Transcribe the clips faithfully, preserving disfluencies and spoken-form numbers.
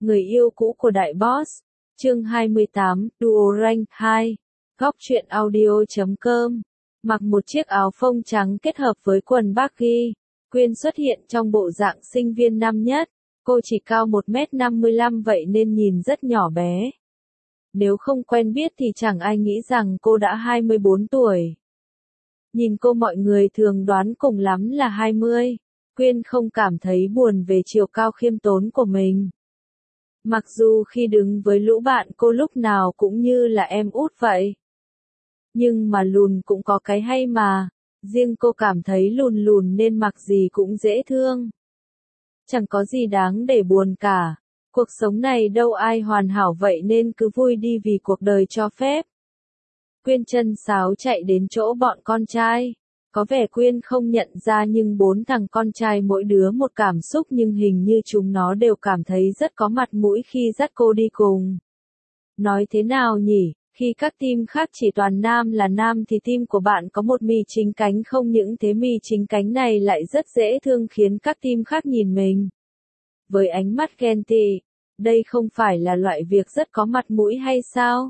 Người yêu cũ của đại boss. Chương hai mươi tám, Duo Rank hai. Góc truyện audio chấm com. Mặc một chiếc áo phông trắng kết hợp với quần baggy, Quyên xuất hiện trong bộ dạng sinh viên năm nhất. Cô chỉ cao một mét năm mươi lăm vậy nên nhìn rất nhỏ bé. Nếu không quen biết thì chẳng ai nghĩ rằng cô đã hai mươi bốn tuổi. Nhìn cô mọi người thường đoán cùng lắm là hai mươi. Quyên không cảm thấy buồn về chiều cao khiêm tốn của mình. Mặc dù khi đứng với lũ bạn cô lúc nào cũng như là em út vậy. Nhưng mà lùn cũng có cái hay mà. Riêng cô cảm thấy lùn lùn nên mặc gì cũng dễ thương. Chẳng có gì đáng để buồn cả. Cuộc sống này đâu ai hoàn hảo vậy nên cứ vui đi vì cuộc đời cho phép. Quyên chân sáo chạy đến chỗ bọn con trai. Có vẻ Quyên không nhận ra nhưng bốn thằng con trai mỗi đứa một cảm xúc nhưng hình như chúng nó đều cảm thấy rất có mặt mũi khi dắt cô đi cùng. Nói thế nào nhỉ, khi các team khác chỉ toàn nam là nam thì team của bạn có một mì chính cánh không những thế mì chính cánh này lại rất dễ thương khiến các team khác nhìn mình với ánh mắt ghen tị. Đây không phải là loại việc rất có mặt mũi hay sao?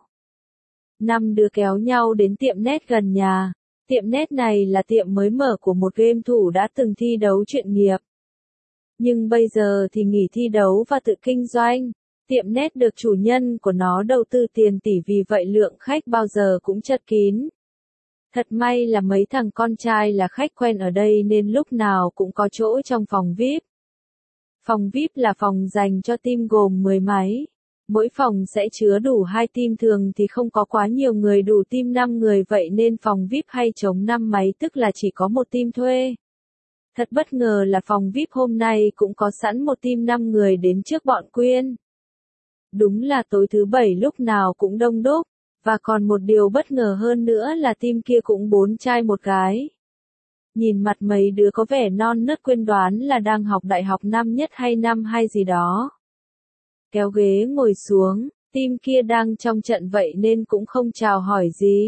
Năm đứa kéo nhau đến tiệm net gần nhà. Tiệm net này là tiệm mới mở của một game thủ đã từng thi đấu chuyên nghiệp. Nhưng bây giờ thì nghỉ thi đấu và tự kinh doanh. Tiệm net được chủ nhân của nó đầu tư tiền tỷ vì vậy lượng khách bao giờ cũng chật kín. Thật may là mấy thằng con trai là khách quen ở đây nên lúc nào cũng có chỗ trong phòng vi ai pi. Phòng vi ai pi là phòng dành cho team gồm mười máy. Mỗi phòng sẽ chứa đủ hai team, thường thì không có quá nhiều người, đủ team năm người vậy nên phòng vi ai pi hay trống năm máy tức là chỉ có một team thuê. Thật bất ngờ là phòng vi ai pi hôm nay cũng có sẵn một team năm người đến trước bọn Quyên. Đúng là tối thứ bảy lúc nào cũng đông đúc, và còn một điều bất ngờ hơn nữa là team kia cũng bốn trai một gái. Nhìn mặt mấy đứa có vẻ non nớt Quyên đoán là đang học đại học năm nhất hay năm hai gì đó. Kéo ghế ngồi xuống, team kia đang trong trận vậy nên cũng không chào hỏi gì.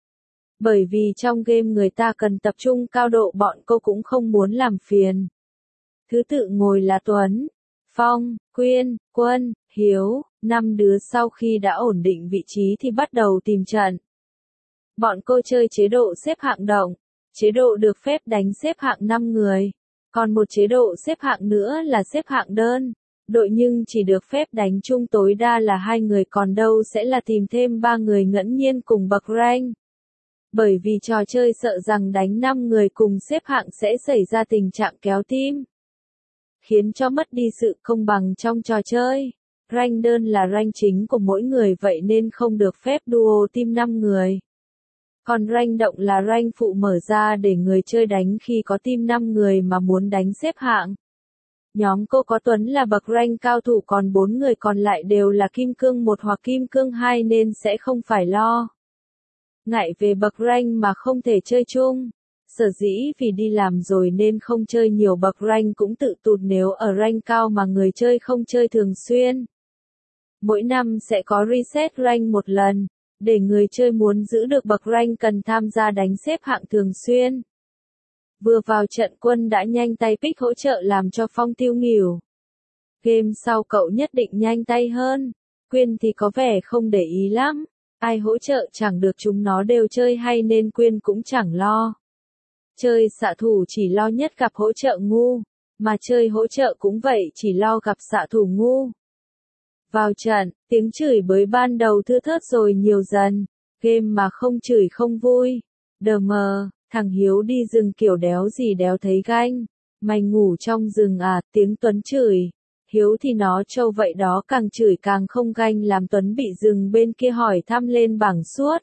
Bởi vì trong game người ta cần tập trung cao độ bọn cô cũng không muốn làm phiền. Thứ tự ngồi là Tuấn, Phong, Quyên, Quân, Hiếu, năm đứa sau khi đã ổn định vị trí thì bắt đầu tìm trận. Bọn cô chơi chế độ xếp hạng động, chế độ được phép đánh xếp hạng năm người, còn một chế độ xếp hạng nữa là xếp hạng đơn. Đội nhưng chỉ được phép đánh chung tối đa là hai người, còn đâu sẽ là tìm thêm ba người ngẫu nhiên cùng bậc rank. Bởi vì trò chơi sợ rằng đánh năm người cùng xếp hạng sẽ xảy ra tình trạng kéo team, khiến cho mất đi sự công bằng trong trò chơi. Rank đơn là rank chính của mỗi người vậy nên không được phép duo team năm người. Còn rank động là rank phụ mở ra để người chơi đánh khi có team năm người mà muốn đánh xếp hạng. Nhóm cô có Tuấn là bậc rank cao thủ, còn bốn người còn lại đều là kim cương một hoặc kim cương hai nên sẽ không phải lo ngại về bậc rank mà không thể chơi chung. Sở dĩ vì đi làm rồi nên không chơi nhiều bậc rank cũng tự tụt nếu ở rank cao mà người chơi không chơi thường xuyên. Mỗi năm sẽ có reset rank một lần, để người chơi muốn giữ được bậc rank cần tham gia đánh xếp hạng thường xuyên. Vừa vào trận Quân đã nhanh tay pick hỗ trợ làm cho Phong tiêu nghỉu. Game sau cậu nhất định nhanh tay hơn. Quyên thì có vẻ không để ý lắm. Ai hỗ trợ chẳng được, chúng nó đều chơi hay nên Quyên cũng chẳng lo. Chơi xạ thủ chỉ lo nhất gặp hỗ trợ ngu. Mà chơi hỗ trợ cũng vậy, chỉ lo gặp xạ thủ ngu. Vào trận, tiếng chửi bới ban đầu thưa thớt rồi nhiều dần. Game mà không chửi không vui. Đờ mờ. Thằng Hiếu đi rừng kiểu đéo gì đéo thấy ganh. Mày ngủ trong rừng à, tiếng Tuấn chửi. Hiếu thì nó trâu vậy đó, càng chửi càng không ganh làm Tuấn bị rừng bên kia hỏi thăm lên bảng suốt.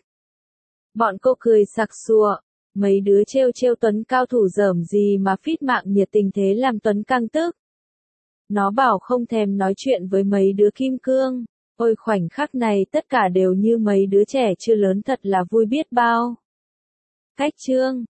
Bọn cô cười sặc sụa. Mấy đứa trêu trêu Tuấn cao thủ dởm gì mà phít mạng nhiệt tình thế làm Tuấn căng tức. Nó bảo không thèm nói chuyện với mấy đứa kim cương. Ôi khoảnh khắc này tất cả đều như mấy đứa trẻ chưa lớn, thật là vui biết bao. Cách chương